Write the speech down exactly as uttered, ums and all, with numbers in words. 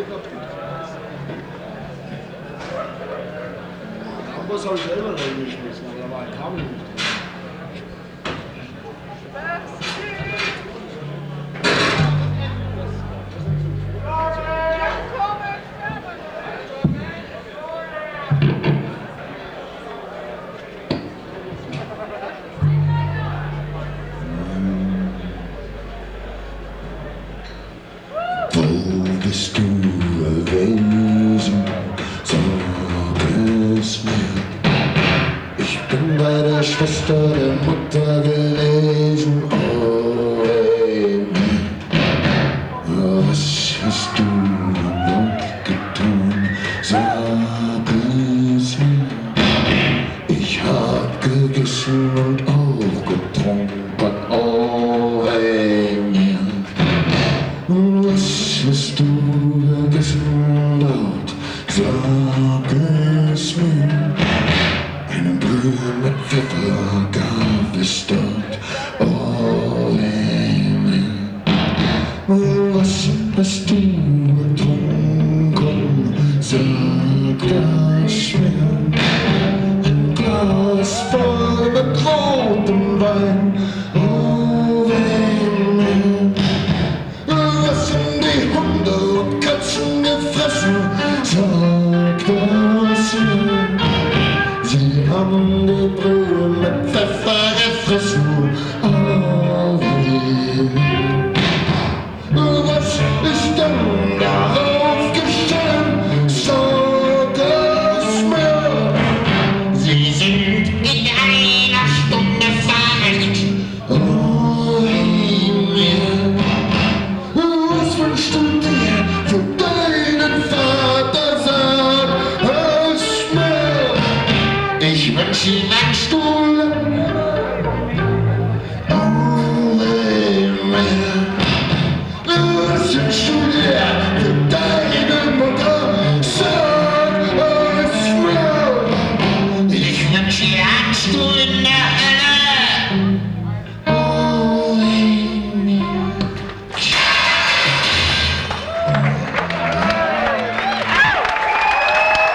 Campus habe ich selber reingeschmissen, aber da war ein Kabel nicht drin. Wo bist du gewesen? Sag es mir. Ich bin bei der Schwester der Mutter gewesen. Oh, hey, was hast du noch getan? Sag es mir. Ich hab gegessen und auch getrunken. Oh, hey, was hast du vergessen dort? Sag es mir. Eine Brühe mit Pfeffer gab es dort. Oh, Himmel. Was hast du getrunken? Sag das mir. Ein Glas voll mit rotem Wein. Oh, Himmel. Was haben die Hunde und Katzen gefressen? Sag das mir. Sie haben die Brühe